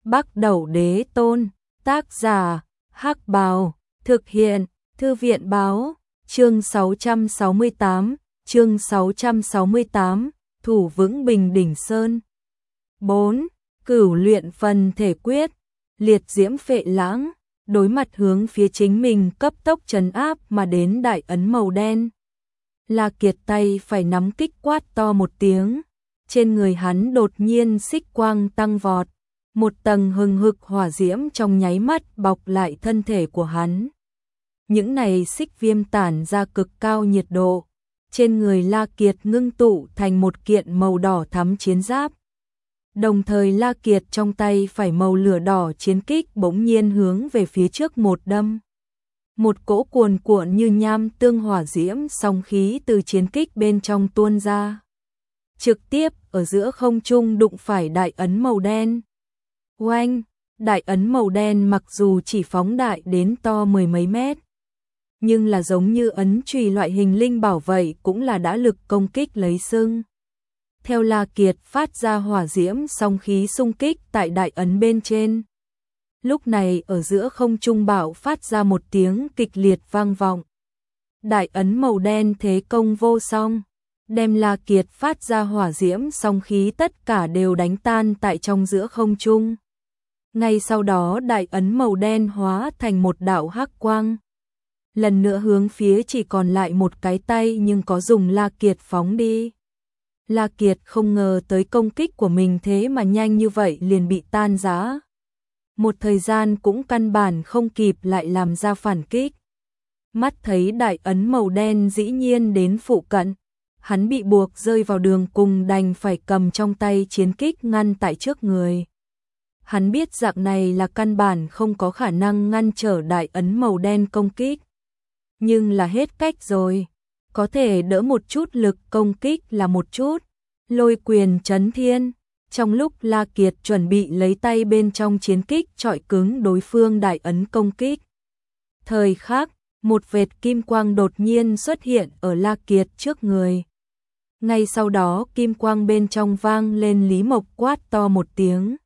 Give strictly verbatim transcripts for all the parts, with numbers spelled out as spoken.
Bắc Đẩu Đế Tôn, tác giả, Hắc Bào, thực hiện, Thư viện Báo, chương sáu trăm sáu mươi tám, chương sáu trăm sáu mươi tám, thủ vững Bình Đỉnh Sơn. bốn. Cửu luyện phần thể quyết, liệt diễm phệ lãng, đối mặt hướng phía chính mình cấp tốc trấn áp mà đến đại ấn màu đen. La Kiệt tay phải nắm kích quát to một tiếng, trên người hắn đột nhiên xích quang tăng vọt, một tầng hừng hực hỏa diễm trong nháy mắt bọc lại thân thể của hắn. Những này xích viêm tản ra cực cao nhiệt độ, trên người La Kiệt ngưng tụ thành một kiện màu đỏ thắm chiến giáp. Đồng thời La Kiệt trong tay phải màu lửa đỏ chiến kích bỗng nhiên hướng về phía trước một đâm. Một cỗ cuồn cuộn như nham tương hỏa diễm song khí từ chiến kích bên trong tuôn ra, trực tiếp ở giữa không trung đụng phải đại ấn màu đen. Oanh, đại ấn màu đen mặc dù chỉ phóng đại đến to mười mấy mét, nhưng là giống như ấn chùy loại hình linh bảo vậy cũng là đã lực công kích lấy sưng. Theo La Kiệt phát ra hỏa diễm song khí xung kích tại đại ấn bên trên. Lúc này ở giữa không trung bạo phát ra một tiếng kịch liệt vang vọng. Đại ấn màu đen thế công vô song, đem La Kiệt phát ra hỏa diễm song khí tất cả đều đánh tan tại trong giữa không trung. Ngay sau đó đại ấn màu đen hóa thành một đạo hắc quang. Lần nữa hướng phía chỉ còn lại một cái tay nhưng có dùng La Kiệt phóng đi. La Kiệt không ngờ tới công kích của mình thế mà nhanh như vậy liền bị tan rã. Một thời gian cũng căn bản không kịp lại làm ra phản kích. Mắt thấy đại ấn màu đen dĩ nhiên đến phụ cận, hắn bị buộc rơi vào đường cùng đành phải cầm trong tay chiến kích ngăn tại trước người. Hắn biết dạng này là căn bản không có khả năng ngăn trở đại ấn màu đen công kích. Nhưng là hết cách rồi, có thể đỡ một chút lực công kích là một chút. Lôi quyền chấn thiên, trong lúc La Kiệt chuẩn bị lấy tay bên trong chiến kích chọi cứng đối phương đại ấn công kích. Thời khắc, một vệt kim quang đột nhiên xuất hiện ở La Kiệt trước người. Ngay sau đó kim quang bên trong vang lên Lý Mộc quát to một tiếng.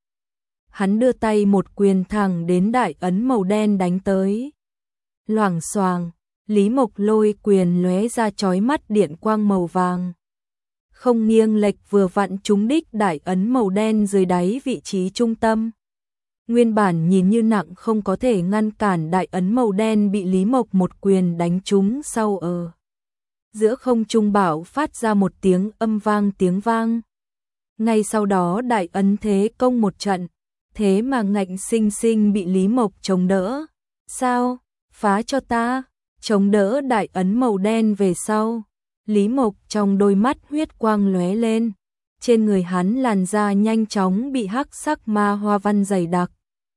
Hắn đưa tay một quyền thẳng đến đại ấn màu đen đánh tới. Loảng xoàng, Lý Mộc lôi quyền lóe ra chói mắt điện quang màu vàng. Không nghiêng lệch vừa vặn trúng đích đại ấn màu đen dưới đáy vị trí trung tâm. Nguyên bản nhìn như nặng không có thể ngăn cản đại ấn màu đen bị Lý Mộc một quyền đánh trúng sau ở. Giữa không trung bảo phát ra một tiếng âm vang tiếng vang. Ngay sau đó đại ấn thế công một trận, thế mà ngạnh sinh sinh bị Lý Mộc chống đỡ. Sao? Phá cho ta! Chống đỡ đại ấn màu đen về sau. Lý Mộc trong đôi mắt huyết quang lóe lên, trên người hắn làn da nhanh chóng bị hắc sắc ma hoa văn dày đặc.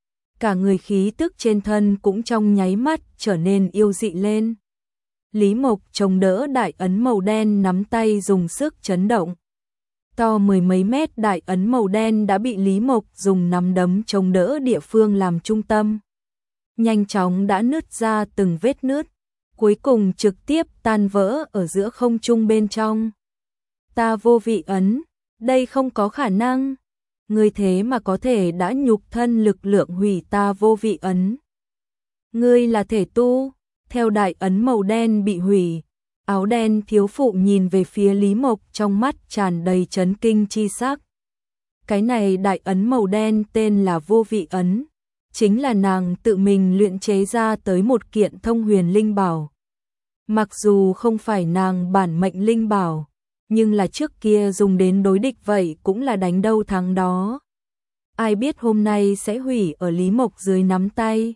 Cả người khí tức trên thân cũng trong nháy mắt trở nên yêu dị lên. Lý Mộc chống đỡ đại ấn màu đen nắm tay dùng sức chấn động. To mười mấy mét đại ấn màu đen đã bị Lý Mộc dùng nắm đấm chống đỡ địa phương làm trung tâm. Nhanh chóng đã nứt ra từng vết nứt. Cuối cùng trực tiếp tan vỡ ở giữa không trung bên trong. Ta vô vị ấn, đây không có khả năng. Ngươi thế mà có thể đã nhục thân lực lượng hủy ta vô vị ấn. Ngươi là thể tu, theo đại ấn màu đen bị hủy. Áo đen thiếu phụ nhìn về phía Lý Mộc trong mắt tràn đầy chấn kinh chi sắc. Cái này đại ấn màu đen tên là vô vị ấn. Chính là nàng tự mình luyện chế ra tới một kiện thông huyền linh bảo. Mặc dù không phải nàng bản mệnh linh bảo, nhưng là trước kia dùng đến đối địch vậy cũng là đánh đâu thắng đó. Ai biết hôm nay sẽ hủy ở Lý Mộc dưới nắm tay.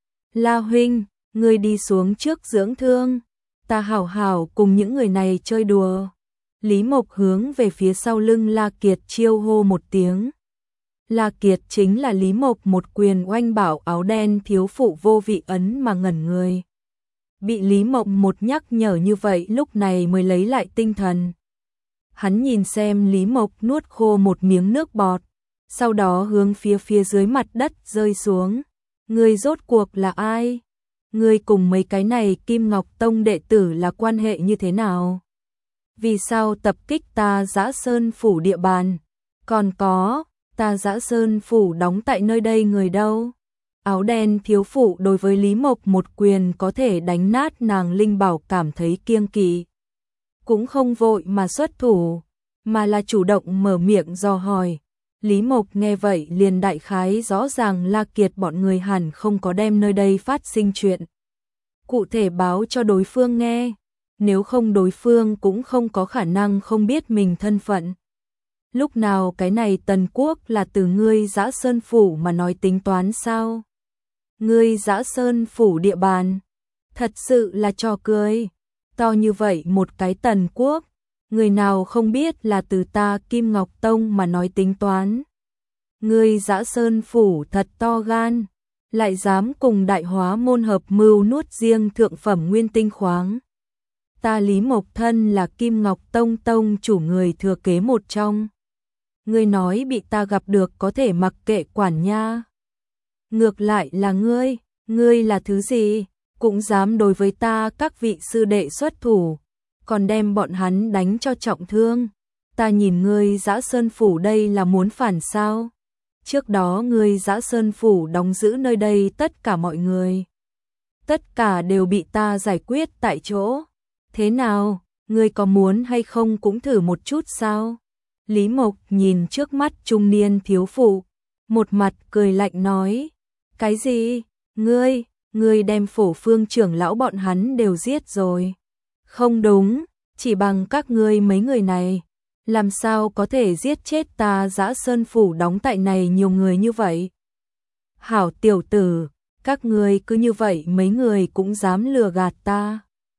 La huynh, ngươi đi xuống trước dưỡng thương, ta hảo hảo cùng những người này chơi đùa. Lý Mộc hướng về phía sau lưng La Kiệt chiêu hô một tiếng. La Kiệt chính là Lý Mộc một quyền oanh bảo áo đen thiếu phụ vô vị ấn mà ngẩn người. Bị Lý Mộc một nhắc nhở như vậy lúc này mới lấy lại tinh thần. Hắn nhìn xem Lý Mộc nuốt khô một miếng nước bọt, sau đó hướng phía phía dưới mặt đất rơi xuống. Ngươi rốt cuộc là ai? Ngươi cùng mấy cái này Kim Ngọc Tông đệ tử là quan hệ như thế nào? Vì sao tập kích ta Dã Sơn phủ địa bàn? Còn có, Ta Dã Sơn phủ đóng tại nơi đây người đâu? Áo đen thiếu phụ đối với Lý Mộc một quyền có thể đánh nát nàng linh bảo cảm thấy kiêng kỵ. Cũng không vội mà xuất thủ, mà là chủ động mở miệng dò hỏi. Lý Mộc nghe vậy liền đại khái rõ ràng La Kiệt bọn người hẳn không có đem nơi đây phát sinh chuyện cụ thể báo cho đối phương nghe, nếu không đối phương cũng không có khả năng không biết mình thân phận. Lúc nào cái này Tần Quốc là từ ngươi Dã Sơn phủ mà nói tính toán sao? Ngươi Dã Sơn phủ địa bàn, thật sự là trò cười. To như vậy một cái Tần Quốc, người nào không biết là từ ta Kim Ngọc Tông mà nói tính toán. Ngươi Dã Sơn phủ thật to gan, lại dám cùng Đại Hóa môn hợp mưu nuốt riêng thượng phẩm nguyên tinh khoáng. Ta Lý Mộc thân là Kim Ngọc Tông tông chủ người thừa kế một trong. Ngươi nói bị ta gặp được có thể mặc kệ quản nha. Ngược lại là ngươi, ngươi là thứ gì, cũng dám đối với ta các vị sư đệ xuất thủ, còn đem bọn hắn đánh cho trọng thương. Ta nhìn ngươi Dã Sơn phủ đây là muốn phản sao? Trước đó ngươi Dã Sơn phủ đóng giữ nơi đây tất cả mọi người, tất cả đều bị ta giải quyết tại chỗ. Thế nào, ngươi có muốn hay không cũng thử một chút sao? Lý Mộc nhìn trước mắt trung niên thiếu phụ, một mặt cười lạnh nói, cái gì? Ngươi, ngươi đem Phổ Phương trưởng lão bọn hắn đều giết rồi. Không đúng, chỉ bằng các ngươi mấy người này, làm sao có thể giết chết ta Dã Sơn phủ đóng tại này nhiều người như vậy? Hảo tiểu tử, các ngươi cứ như vậy mấy người cũng dám lừa gạt ta.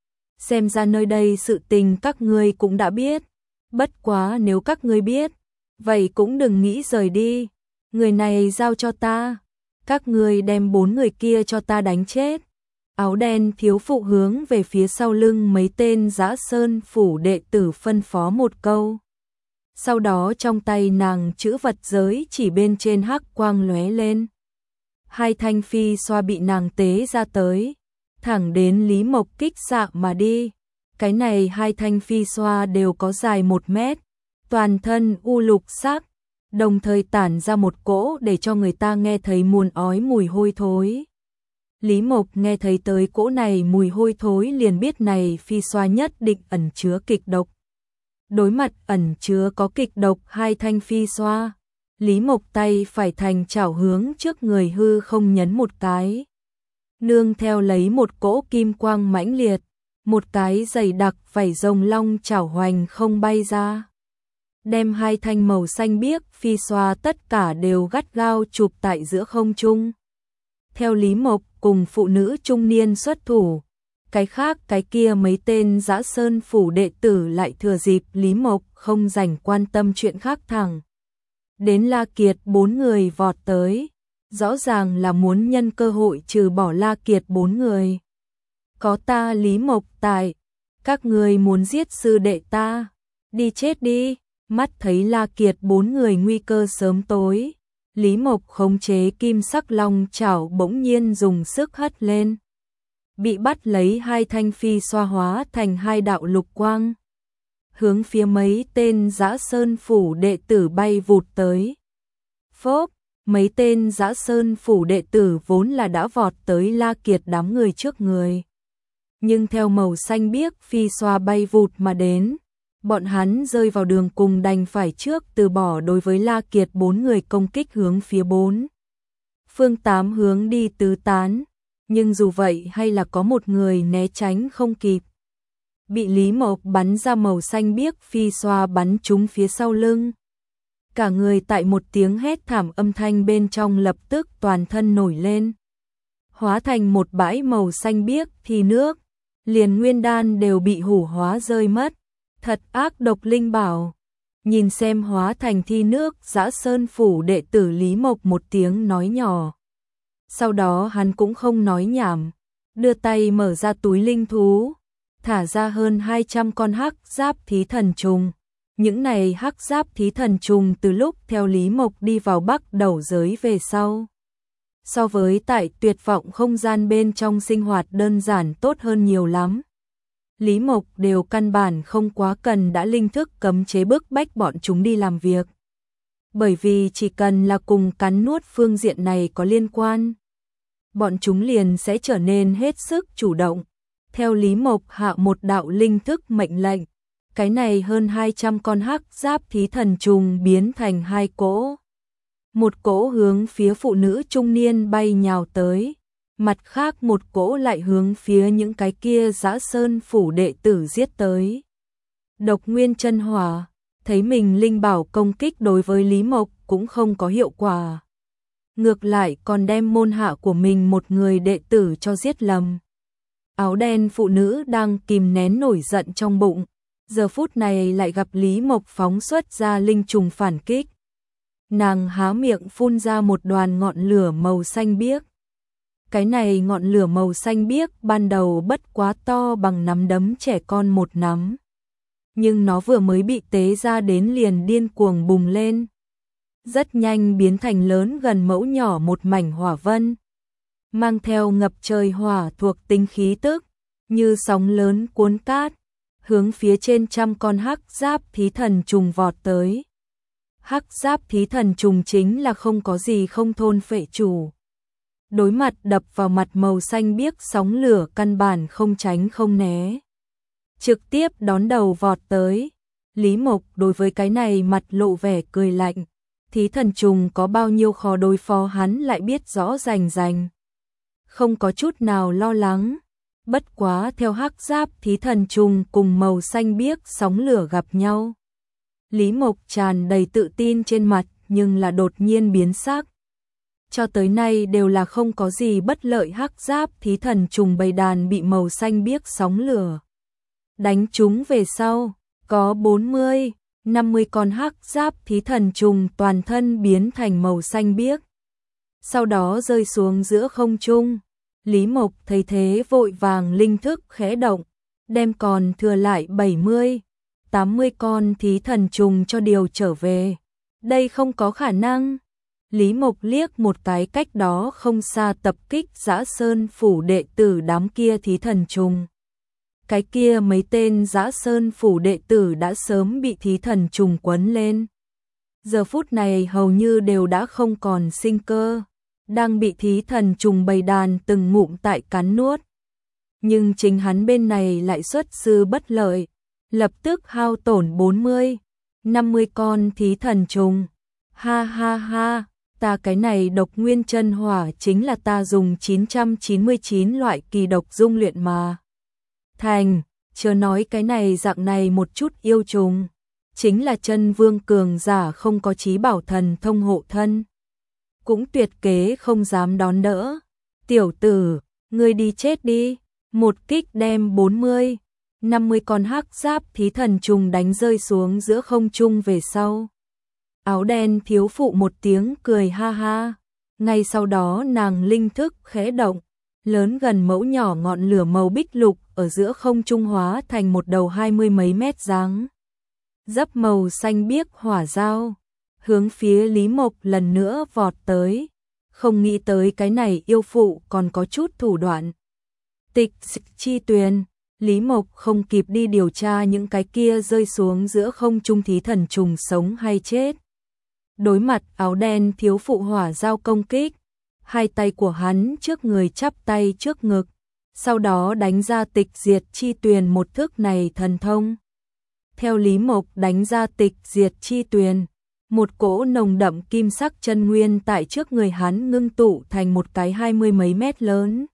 Xem ra nơi đây sự tình các ngươi cũng đã biết. Bất quá nếu các ngươi biết, vậy cũng đừng nghĩ rời đi. Người này giao cho ta. Các ngươi đem bốn người kia cho ta đánh chết. Áo đen thiếu phụ hướng về phía sau lưng mấy tên Dã Sơn phủ đệ tử phân phó một câu. Sau đó trong tay nàng chữ vật giới chỉ bên trên hắc quang lóe lên. Hai thanh phi xoa bị nàng tế ra tới, thẳng đến Lý Mộc kích xạ mà đi. Cái này hai thanh phi xoa đều có dài một mét, toàn thân u lục sắc, đồng thời tản ra một cỗ để cho người ta nghe thấy muốn ói mùi hôi thối. Lý Mộc nghe thấy tới cỗ này mùi hôi thối liền biết này phi xoa nhất định ẩn chứa kịch độc. Đối mặt ẩn chứa có kịch độc hai thanh phi xoa, Lý Mộc tay phải thành chảo hướng trước người hư không nhấn một cái. Nương theo lấy một cỗ kim quang mãnh liệt, một cái dày đặc vảy rồng long chảo hoành không bay ra. Đem hai thanh màu xanh biếc phi xoa tất cả đều gắt gao chụp tại giữa không trung. Theo Lý Mộc cùng phụ nữ trung niên xuất thủ, cái khác cái kia mấy tên Dã Sơn phủ đệ tử lại thừa dịp Lý Mộc không rảnh quan tâm chuyện khác thẳng. Đến La Kiệt bốn người vọt tới, rõ ràng là muốn nhân cơ hội trừ bỏ La Kiệt bốn người. Có ta Lý Mộc tại, các người muốn giết sư đệ ta, đi chết đi. Mắt thấy La Kiệt bốn người nguy cơ sớm tối, Lý Mộc khống chế kim sắc long chảo bỗng nhiên dùng sức hất lên. Bị bắt lấy hai thanh phi xoa hóa thành hai đạo lục quang, hướng phía mấy tên Dã Sơn phủ đệ tử bay vụt tới. Phốp, mấy tên Dã Sơn phủ đệ tử vốn là đã vọt tới La Kiệt đám người trước người. Nhưng theo màu xanh biếc phi xoa bay vụt mà đến, bọn hắn rơi vào đường cùng đành phải trước từ bỏ đối với La Kiệt bốn người công kích hướng phía bốn phương tám hướng đi tứ tán, nhưng dù vậy hay là có một người né tránh không kịp. Bị Lý Mộc bắn ra màu xanh biếc phi xoa bắn trúng phía sau lưng. Cả người tại một tiếng hét thảm âm thanh bên trong lập tức toàn thân nổi lên, hóa thành một bãi màu xanh biếc thì nước, liền nguyên đan đều bị hủ hóa rơi mất. Thật ác độc linh bảo. Nhìn xem hóa thành thi nước Dã Sơn phủ đệ tử Lý Mộc một tiếng nói nhỏ. Sau đó hắn cũng không nói nhảm, đưa tay mở ra túi linh thú, thả ra hơn hai trăm con hắc giáp thí thần trùng. Những này hắc giáp thí thần trùng từ lúc theo Lý Mộc đi vào Bắc Đầu giới về sau, so với tại tuyệt vọng không gian bên trong sinh hoạt đơn giản tốt hơn nhiều lắm. Lý Mộc đều căn bản không quá cần đã linh thức cấm chế bức bách bọn chúng đi làm việc. bởi vì chỉ cần là cùng cắn nuốt phương diện này có liên quan, bọn chúng liền sẽ trở nên hết sức chủ động. Theo Lý Mộc hạ một đạo linh thức mệnh lệnh, cái này hơn hai trăm con hắc giáp thí thần trùng biến thành hai cỗ. Một cỗ hướng phía phụ nữ trung niên bay nhào tới, mặt khác một cỗ lại hướng phía những cái kia Dã Sơn phủ đệ tử giết tới. Độc Nguyên Chân Hỏa thấy mình linh bảo công kích đối với Lý Mộc cũng không có hiệu quả, ngược lại còn đem môn hạ của mình một người đệ tử cho giết lầm. Áo đen phụ nữ đang kìm nén nổi giận trong bụng, giờ phút này lại gặp Lý Mộc phóng xuất ra linh trùng phản kích. Nàng há miệng phun ra một đoàn ngọn lửa màu xanh biếc. Cái này ngọn lửa màu xanh biếc ban đầu bất quá to bằng nắm đấm trẻ con một nắm, nhưng nó vừa mới bị tế ra đến liền điên cuồng bùng lên, rất nhanh biến thành lớn gần mẫu nhỏ một mảnh hỏa vân, mang theo ngập trời hỏa thuộc tính khí tức, như sóng lớn cuốn cát, hướng phía trên trăm con hắc giáp thí thần trùng vọt tới. Hắc giáp thí thần trùng chính là không có gì không thôn phệ chủ. Đối mặt đập vào mặt màu xanh biếc sóng lửa căn bản không tránh không né, trực tiếp đón đầu vọt tới. Lý Mộc đối với cái này mặt lộ vẻ cười lạnh, thí thần trùng có bao nhiêu khó đối phó hắn lại biết rõ rành rành, không có chút nào lo lắng. Bất quá theo hắc giáp thí thần trùng cùng màu xanh biếc sóng lửa gặp nhau, Lý Mộc tràn đầy tự tin trên mặt nhưng là đột nhiên biến sắc. Cho tới nay đều là không có gì bất lợi, hắc giáp thí thần trùng bầy đàn bị màu xanh biếc sóng lửa đánh chúng về sau, có bốn mươi, năm mươi con hắc giáp thí thần trùng toàn thân biến thành màu xanh biếc, sau đó rơi xuống giữa không trung. Lý Mộc thấy thế vội vàng linh thức khẽ động, đem còn thừa lại bảy mươi, tám mươi con thí thần trùng cho điều trở về. Đây không có khả năng. Lý Mộc liếc một cái cách đó không xa tập kích Dã Sơn phủ đệ tử đám kia thí thần trùng. Cái kia mấy tên Dã Sơn phủ đệ tử đã sớm bị thí thần trùng quấn lên, giờ phút này hầu như đều đã không còn sinh cơ, đang bị thí thần trùng bầy đàn từng ngụm tại cắn nuốt. Nhưng chính hắn bên này lại xuất sư bất lợi, lập tức hao tổn bốn mươi, năm mươi con thí thần trùng. Ha ha ha, ta cái này Độc Nguyên Chân Hỏa chính là ta dùng chín trăm chín mươi chín loại kỳ độc dung luyện mà thành, chớ nói cái này dạng này một chút yêu trùng, chính là chân vương cường giả không có chí bảo thần thông hộ thân, cũng tuyệt kế không dám đón đỡ. Tiểu tử, ngươi đi chết đi. Một kích đem bốn mươi, năm mươi con hắc giáp thí thần trùng đánh rơi xuống giữa không trung về sau. Áo đen thiếu phụ một tiếng cười ha ha, ngay sau đó nàng linh thức khẽ động, lớn gần mẫu nhỏ ngọn lửa màu bích lục ở giữa không trung hóa thành một đầu hai mươi mấy mét dáng dấp màu xanh biếc hỏa dao, hướng phía Lý Mộc lần nữa vọt tới. Không nghĩ tới cái này yêu phụ còn có chút thủ đoạn. Tịch chi tuyền, Lý Mộc không kịp đi điều tra những cái kia rơi xuống giữa không trung thí thần trùng sống hay chết. Đối mặt áo đen thiếu phụ hỏa dao công kích, hai tay của hắn trước người chắp tay trước ngực, sau đó đánh ra tịch diệt chi tuyền một thức này thần thông. Theo Lý Mộc đánh ra tịch diệt chi tuyền, một cỗ nồng đậm kim sắc chân nguyên tại trước người hắn ngưng tụ thành một cái hai mươi mấy mét lớn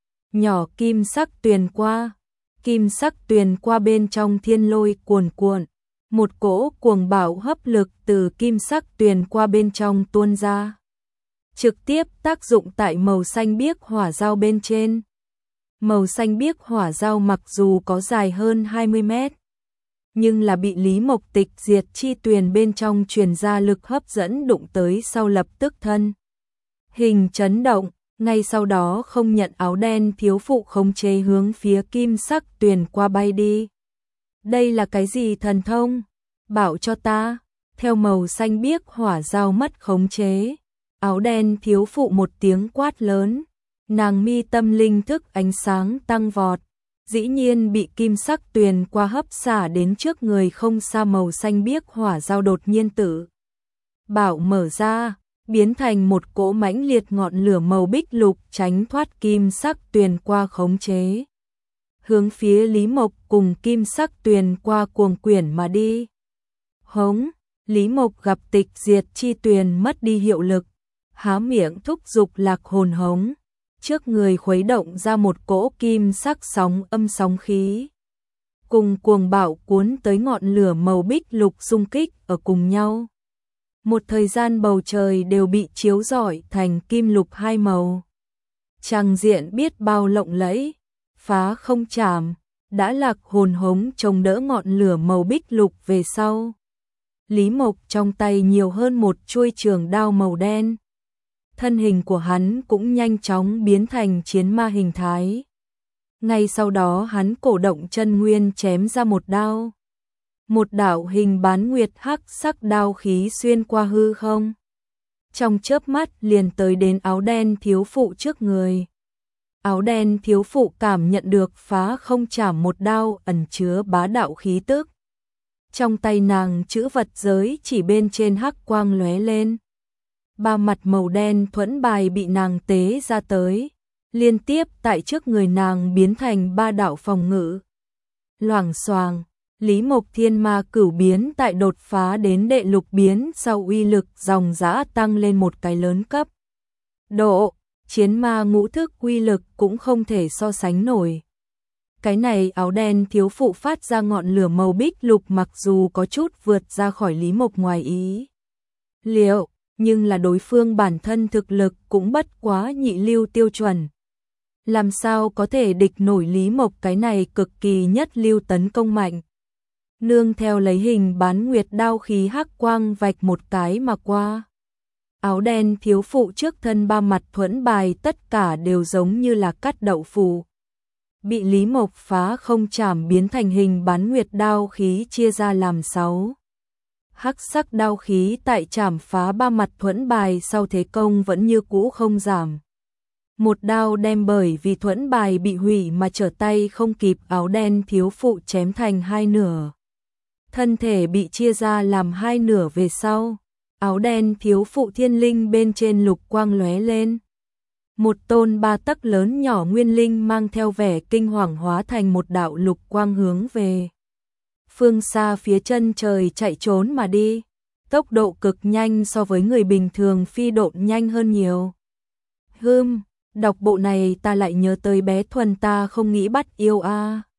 nhỏ kim sắc tuyền qua. Kim sắc tuyền qua bên trong thiên lôi cuồn cuộn, một cỗ cuồng bạo hấp lực từ kim sắc tuyền qua bên trong tuôn ra, trực tiếp tác dụng tại màu xanh biếc hỏa dao bên trên. Màu xanh biếc hỏa dao mặc dù có dài hơn hai mươi mét, nhưng là bị Lý Mộc tịch diệt chi tuyền bên trong truyền ra lực hấp dẫn đụng tới sau lập tức thân hình chấn động, ngay sau đó không nhận áo đen thiếu phụ khống chế hướng phía kim sắc tuyền qua bay đi. Đây là cái gì thần thông? Bảo cho ta. Theo màu xanh biếc hỏa dao mất khống chế, áo đen thiếu phụ một tiếng quát lớn, nàng mi tâm linh thức ánh sáng tăng vọt, dĩ nhiên bị kim sắc tuyền qua hấp xả đến trước người không xa màu xanh biếc hỏa dao đột nhiên tử bảo mở ra, biến thành một cỗ mãnh liệt ngọn lửa màu bích lục tránh thoát kim sắc tuyền qua khống chế. Hướng phía Lý Mộc cùng kim sắc tuyền qua cuồng quyển mà đi. Hống, Lý Mộc gặp tịch diệt chi tuyền mất đi hiệu lực, há miệng thúc giục lạc hồn hống, trước người khuấy động ra một cỗ kim sắc sóng âm sóng khí. Cùng cuồng bạo cuốn tới ngọn lửa màu bích lục xung kích ở cùng nhau. Một thời gian bầu trời đều bị chiếu rọi thành kim lục hai màu. Tràng diện biết bao lộng lẫy, phá không chạm, đã lạc hồn hống chống đỡ ngọn lửa màu bích lục về sau. Lý Mộc trong tay nhiều hơn một chuôi trường đao màu đen. Thân hình của hắn cũng nhanh chóng biến thành chiến ma hình thái. Ngay sau đó hắn cổ động chân nguyên chém ra một đao. Một đạo hình bán nguyệt hắc sắc đao khí xuyên qua hư không. Trong chớp mắt liền tới đến áo đen thiếu phụ trước người. Áo đen thiếu phụ cảm nhận được phá không chảm một đao ẩn chứa bá đạo khí tức. Trong tay nàng chữ vật giới chỉ bên trên hắc quang lóe lên. Ba mặt màu đen thuẫn bài bị nàng tế ra tới, liên tiếp tại trước người nàng biến thành ba đạo phòng ngự. Loảng xoàng, Lý Mộc thiên ma cửu biến tại đột phá đến đệ lục biến sau uy lực dòng dã tăng lên một cái lớn cấp. Độ, chiến ma ngũ thức uy lực cũng không thể so sánh nổi. Cái này áo đen thiếu phụ phát ra ngọn lửa màu bích lục mặc dù có chút vượt ra khỏi Lý Mộc ngoài ý liệu, nhưng là đối phương bản thân thực lực cũng bất quá nhị lưu tiêu chuẩn. Làm sao có thể địch nổi Lý Mộc cái này cực kỳ nhất lưu tấn công mạnh. Nương theo lấy hình bán nguyệt đao khí hắc quang vạch một cái mà qua. Áo đen thiếu phụ trước thân ba mặt thuẫn bài tất cả đều giống như là cắt đậu phụ. Bị Lý Mộc phá không chảm biến thành hình bán nguyệt đao khí chia ra làm sáu. Hắc sắc đao khí tại chảm phá ba mặt thuẫn bài sau thế công vẫn như cũ không giảm. Một đao đem bởi vì thuẫn bài bị hủy mà trở tay không kịp áo đen thiếu phụ chém thành hai nửa. Thân thể bị chia ra làm hai nửa về sau. Áo đen thiếu phụ thiên linh bên trên lục quang lóe lên. Một tôn ba tấc lớn nhỏ nguyên linh mang theo vẻ kinh hoàng hóa thành một đạo lục quang hướng về phương xa phía chân trời chạy trốn mà đi. Tốc độ cực nhanh so với người bình thường phi độn nhanh hơn nhiều. Hừm, đọc bộ này ta lại nhớ tới bé Thuần ta không nghĩ bắt yêu a. À.